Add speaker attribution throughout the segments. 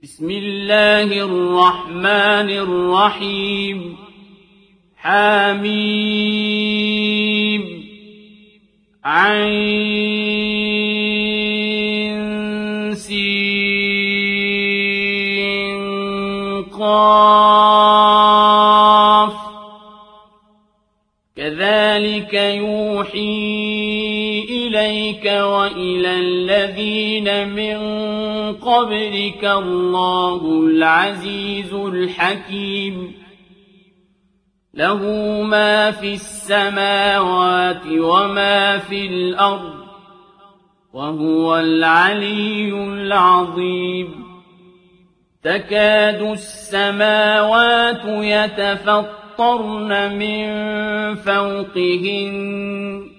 Speaker 1: بسم الله الرحمن الرحيم حميم عين سين قاف كذلك يوحي إليك وإلى الذين من قبلك الله العزيز الحكيم له ما في السماوات وما في الأرض وهو العلي العظيم تكاد السماوات يتفطرن من فوقهن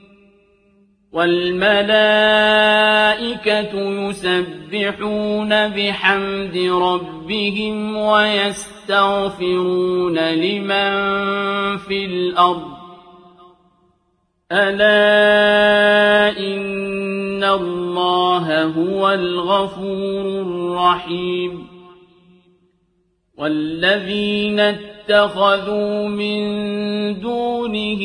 Speaker 1: والملائكة يسبحون بحمد ربهم ويستغفرون لمن في الأرض ألا إن الله هو الغفور الرحيم والذين اتخذوا من دونه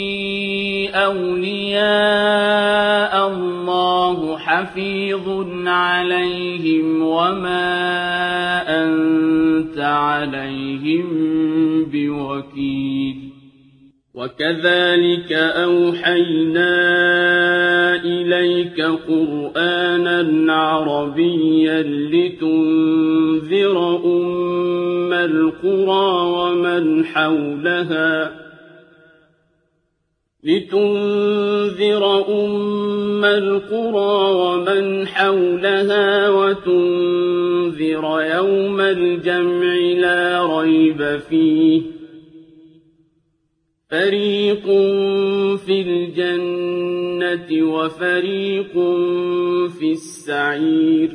Speaker 1: أولياء الله حفيظ عليهم وما أنت عليهم بوكيل وكذلك أوحينا إليك قرآنا عربيا لتنذر أم القرى ومن حولها وتنذر يوم الجمع لا ريب فيه فريق في الجنة وفريق في السعير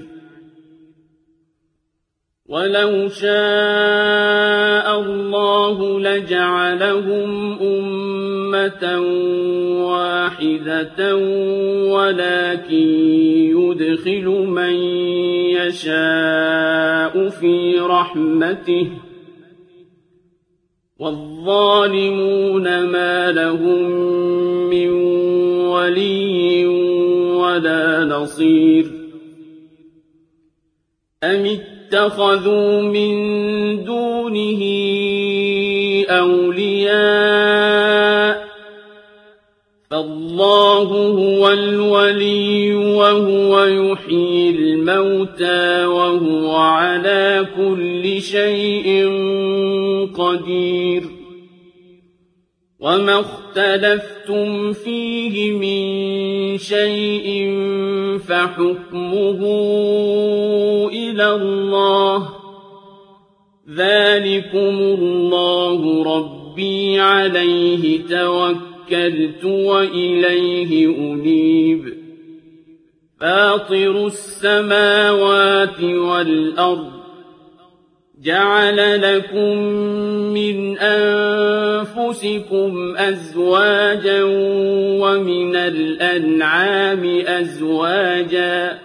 Speaker 1: ولو شاء الله لجعلهم أمة واحدة ولكن يدخل من يشاء في رحمته والظالمون ما لهم من ولي ولا نصير أم اتخذوا من دونه أولياء فالله هو الولي وهو يحيي الموتى وهو على كل شيء قدير وما اختلفتم فيه من شيء فحكمه إلى الله ذلكم الله ربي عليه توكلت وإليه أنيب فاطر السماوات والأرض جعل لكم من أنفسكم أزواجا ومن الأنعام أزواجا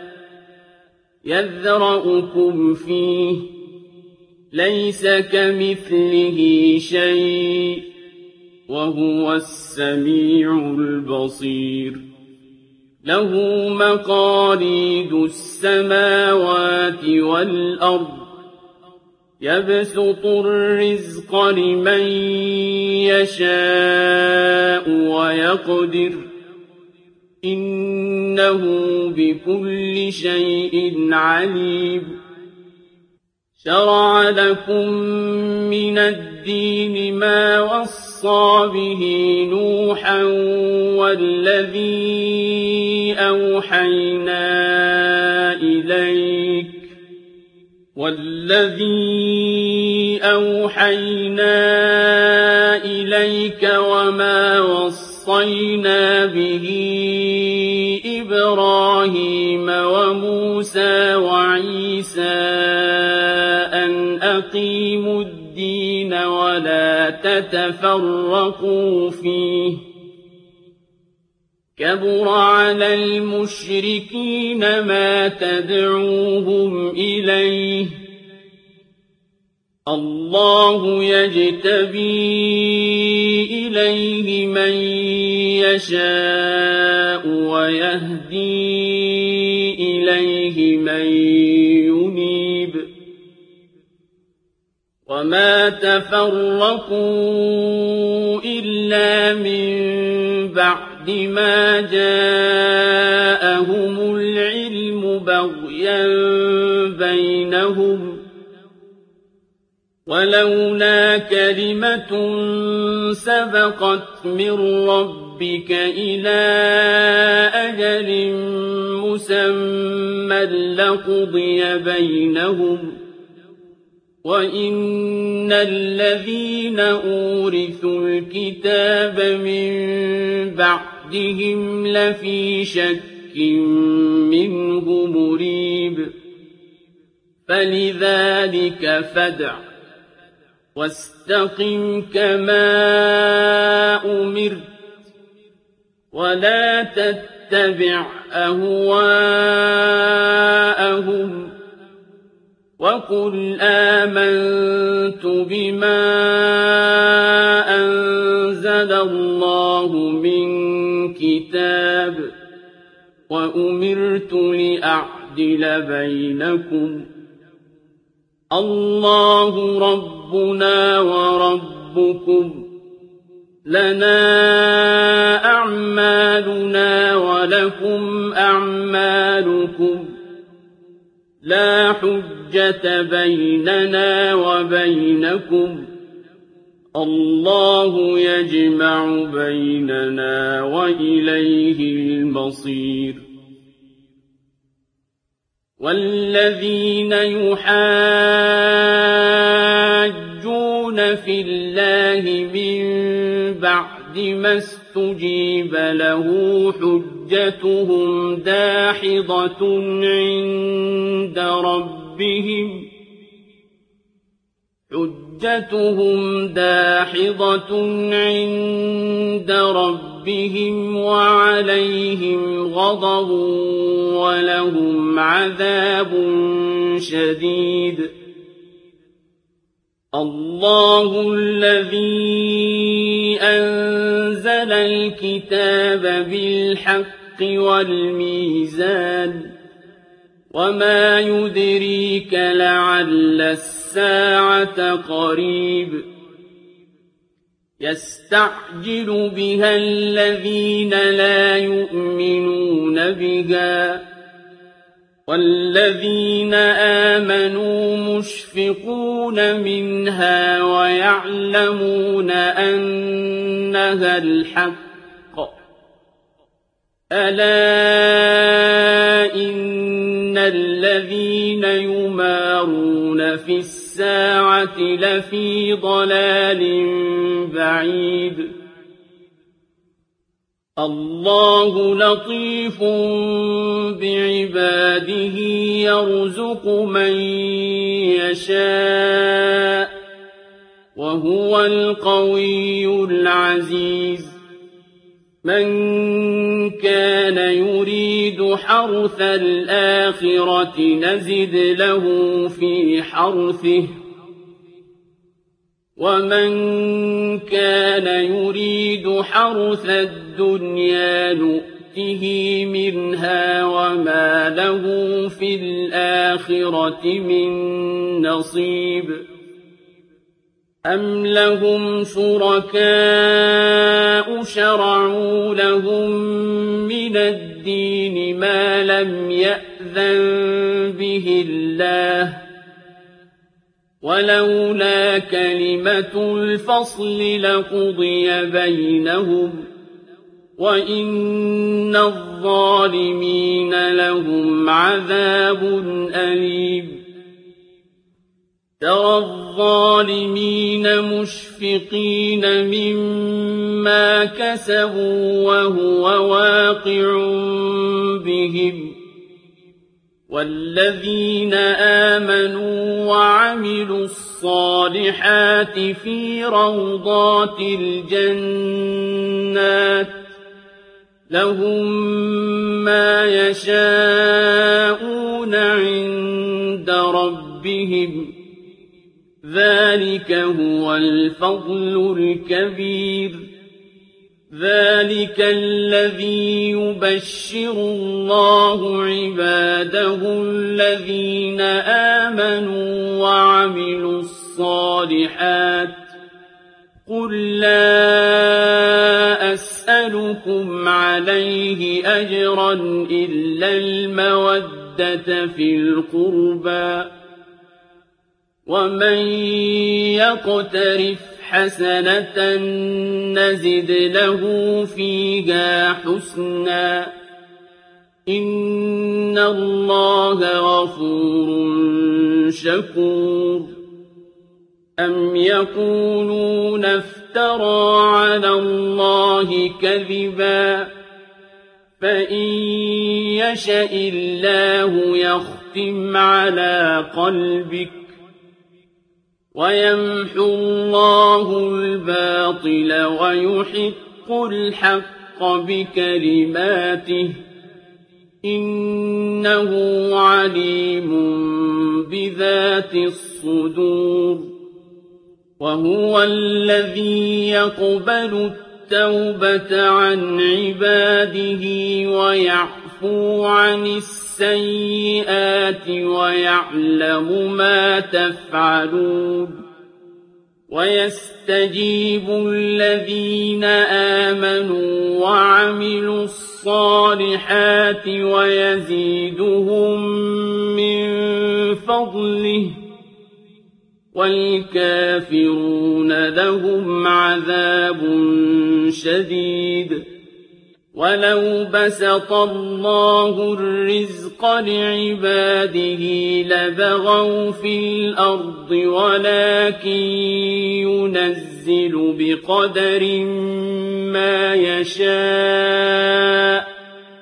Speaker 1: يذرأكم فيه ليس كمثله شيء وهو السميع البصير له مقاليد السماوات والأرض يبسط الرزق لمن يشاء ويقدر إنه بكل شيء عليم شرع لكم من الدين ما وصى به نوحا والذي أوحينا إليك وما وصينا به إبراهيم وموسى وعيسى أن أقيموا الدين ولا تتفرقوا فيه كبر على المشركين ما تدعوهم إليه الله يجتبي إليه من يشاء ويهدي إليه من ينيب وما تفرقوا إلا من بعد ما جاءهم العلم بغيا بينهم ولولا كلمة سبقت من ربك إلى أجل مسمى لقضي بينهم وإن الذين أورثوا الكتاب من بعدهم لفي شك منه مريب فلذلك فادع واستقم كما أمرت ولا تتبع أهواءهم وقل آمنت بما أنزل الله من كتاب وأمرت لأعدل بينكم الله ربنا وربكم لنا أعمالنا ولكم أعمالكم لا حجة بيننا وبينكم الله يجمع بيننا وإليه المصير والذين يحاجون في الله من بعد ما استجيب له حجتهم داحضة عند ربهم وعليهم غضب ولهم عذاب شديد الله الذي أنزل الكتاب بالحق والميزان وما يدريك لعل الساعة قريب يستعجل بها الذين لا يؤمنون بها والذين آمنوا مشفقون منها ويعلمون أنها الحق ألا إن الذين يمارون في الساعة لفي ضلال بعيد الله لطيف بعباده يرزق من يشاء وهو القوي العزيز من كان يريد حرث الآخرة نزد له في حرثه ومن كان يريد حرث الدنيا نؤته منها وما له في الآخرة من نصيب أم لهم شركاء شرعوا لهم من الدين ما لم يأذن به الله ولولا كلمة الفصل لقضي بينهم وإن الظالمين لهم عذاب أليم ترى الظالمين مشفقين مما كسبوا وهو واقع بهم والذين آمنوا وعملوا الصالحات في روضات الجنات لهم ما يشاءون عند ربهم ذلك هو الفضل الكبير ذلك الذي يبشر الله عباده الذين آمنوا وعملوا الصالحات قل لا أسألكم عليه أجرا إلا المودة في القربى ومن يقترف حسنة نزد له فيها حسنا إن الله غفور شكور أم يقولون افترى على الله كذبا فإن يشأ الله يختم على قلبك ويمحو الله الباطل ويحق الحق بكلماته إنه عليم بذات الصدور وهو الذي يقبل التوبة عن عباده ويعفو عن السيئات ويعلم ما تفعلون ويستجيب الذين آمنوا وعملوا الصالحات ويزيدهم من فضله والكافرون لهم عذاب شديد ولو بسط الله الرزق لعباده لبغوا في الأرض ولكن ينزل بقدر ما يشاء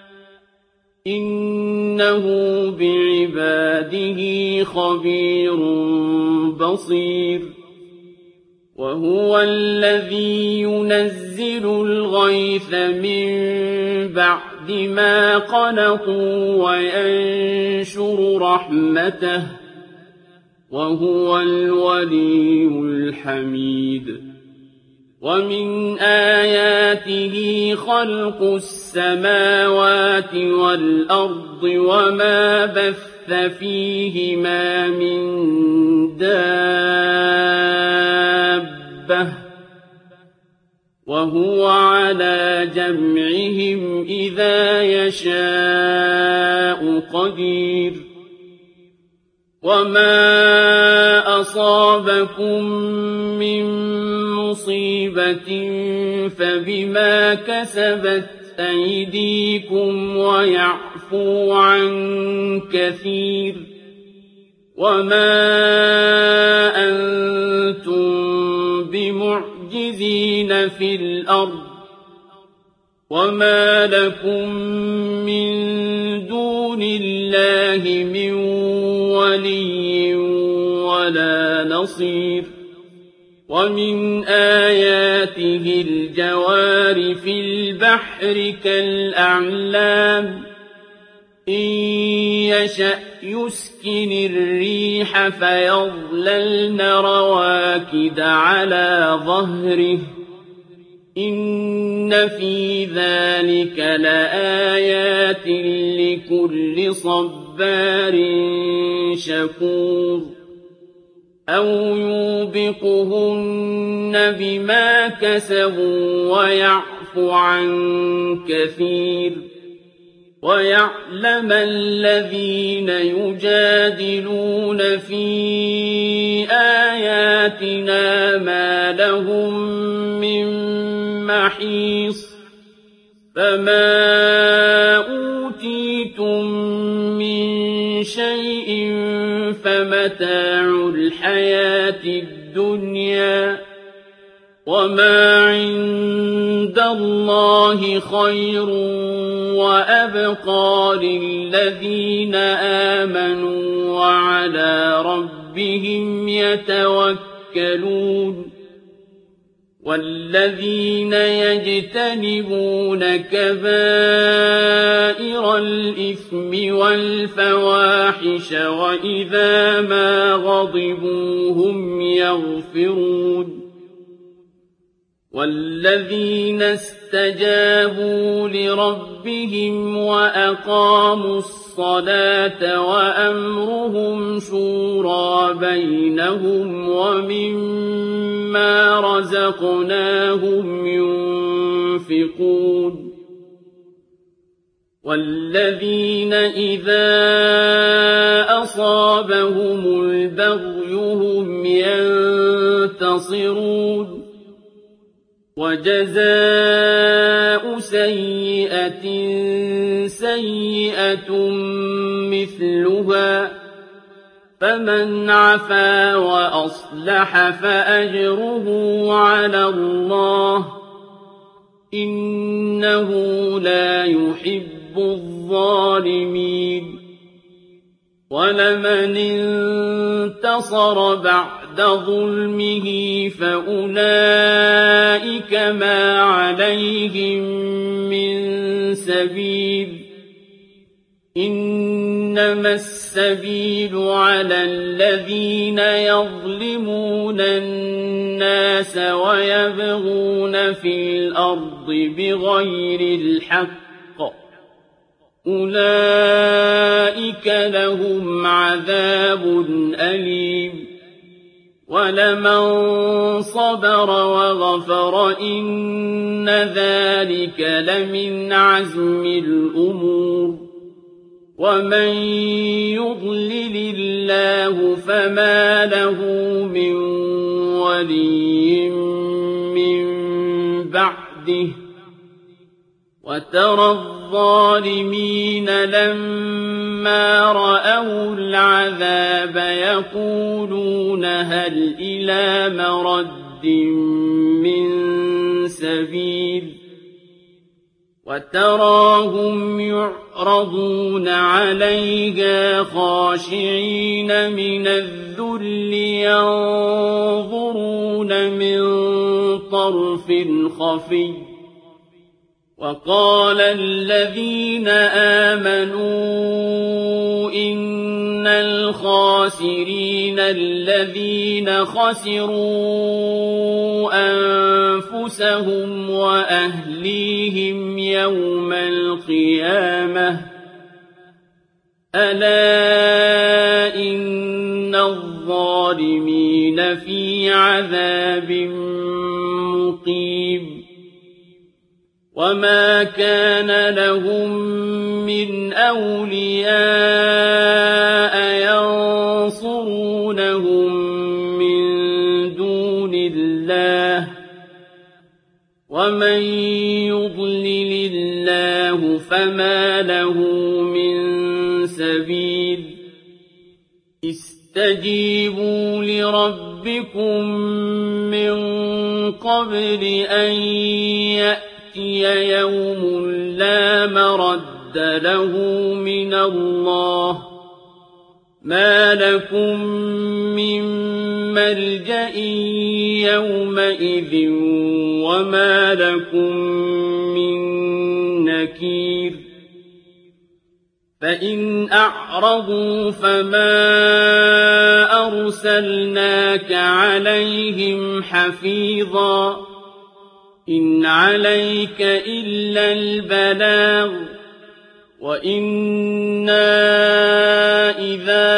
Speaker 1: إنه بعباده خبير بصير وهو الذي ينزل الغيث من بعد ما قنطوا وينشر رحمته وهو الولي الحميد ومن آياته خلق السماوات والأرض وما بث فيهما من دابة وهو على جمعهم إذا يشاء قدير وما أصابكم من مصيبة فبما كسبت أيديكم ويعفو عن كثير وما أنتم بمعجزين في الأرض وما لكم من دون الله من ولي ولا نصير ومن آياته الجوار في البحر كالأعلام إن يشأ يسكن الريح فيظللن رواكد على ظهره إن في ذلك لآيات لكل صبار شكور أو يوبقهن بما كسبوا ويعفو عن كثير ويعلم الذين يجادلون في آياتنا ما لهم من محيص فما أوتيتم من شيء فمتاع الحياة الدنيا وما عند الله خير وأبقى للذين آمنوا وعلى ربهم يتوكلون والذين يجتنبون كبائر الإثم والفواحش وإذا ما غضبوا هم يغفرون والذين استجابوا لربهم وأقاموا الصلاة وأمرهم شورى بينهم ومما رزقناهم ينفقون والذين إذا أصابهم البغي هم ينتصرون وجزاء سيئة سيئة مثلها فمن عفا وأصلح فأجره على الله إنه لا يحب الظالمين ولمن انتصر بعد ظلمه فأولئك ما عليهم من سبيل إنما السبيل على الذين يظلمون الناس ويبغون في الأرض بغير الحق أولئك لهم عذاب أليم ولمن صبر وغفر إن ذلك لمن عزم الأمور ومن يضلل الله فما له من ولي من بعده وترى الظالمين لما رأوا العذاب يقولون هل إلى مرد من سبيل وتراهم يعرضون عليها خاشعين من الذل ينظرون من طرف خفي وقال الذين آمنوا إن الخاسرين الذين خسروا أنفسهم وأهليهم يوم القيامة ألا إن الظالمين في عذاب مقيم وما كان لهم من أولياء ينصرونهم من دون الله ومن يضلل الله فما له من سبيل استجيبوا لربكم من قبل أن يأتي يوم لا مرد له من الله ما لكم من ملجأ يومئذ وما لكم من نكير فإن أعرضوا فما أرسلناك عليهم حفيظا إن عليك إلا البلاغ وإنا إذا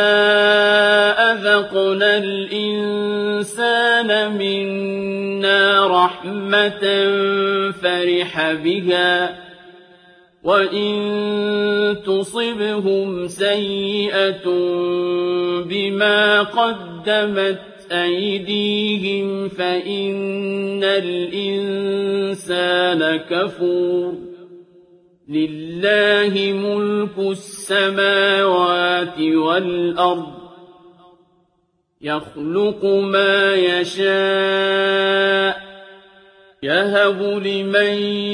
Speaker 1: أذقنا الإنسان منا رحمة فرح بها وإن تصبهم سيئة بما قدمت أيديهم فإن الإنسان كفور لله ملك السماوات والأرض يخلق ما يشاء يهب لمن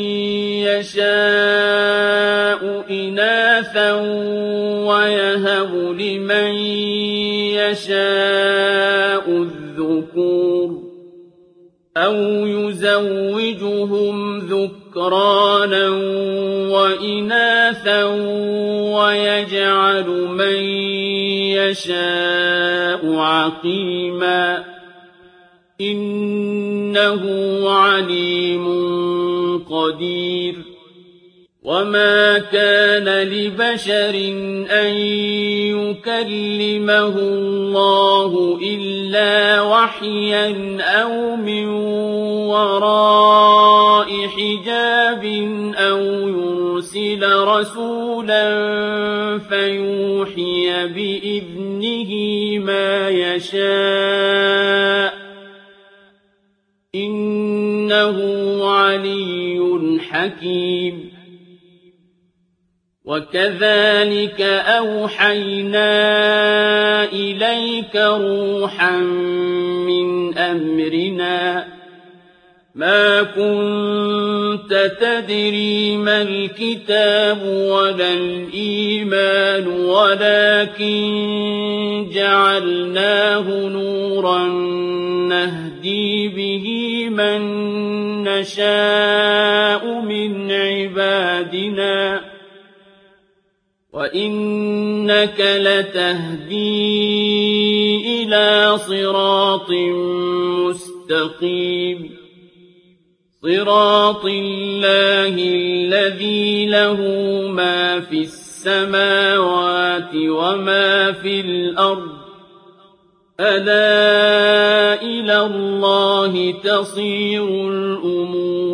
Speaker 1: يشاء إناثا ويهب لمن يشاء الذكور أَوْ يُزَوِّجُهُمْ ذُكْرَانًا وَإِنَاثًا وَيَجْعَلُ مَن يَشَاءُ عَقِيمًا ۚ إِنَّهُ عَلِيمٌ قَدِيرٌ وَمَا كَانَ لِبَشَرٍ أَن يُكَلِّمَهُ اللَّهُ إِلَّا وَحْيًا أَوْ مِن وَرَاءِ حِجَابٍ أَوْ يُرْسِلَ رَسُولًا فَيُوحِيَ بِإِذْنِهِ مَا يَشَاءُ ۚ إِنَّهُ عَلِيٌّ حَكِيمٌ وَكَذَٰلِكَ أَوْحَيْنَا إِلَيْكَ رُوحًا مِّنْ أَمْرِنَا ۚ مَا كُنتَ تَدْرِي مَا الْكِتَابُ وَلَا الْإِيمَانُ وَلَٰكِن جَعَلْنَاهُ نُورًا نَّهْدِي بِهِ مَن نَّشَاءُ مِنْ عِبَادِنَا ۚ وَإِنَّكَ لَتَهْدِي إِلَىٰ صِرَاطٍ مُّسْتَقِيمٍ صِرَاطِ اللَّهِ الَّذِي لَهُ مَا فِي السَّمَاوَاتِ وَمَا فِي الْأَرْضِ ۗ أَلَا إِلَى اللَّهِ تَصِيرُ الْأُمُورُ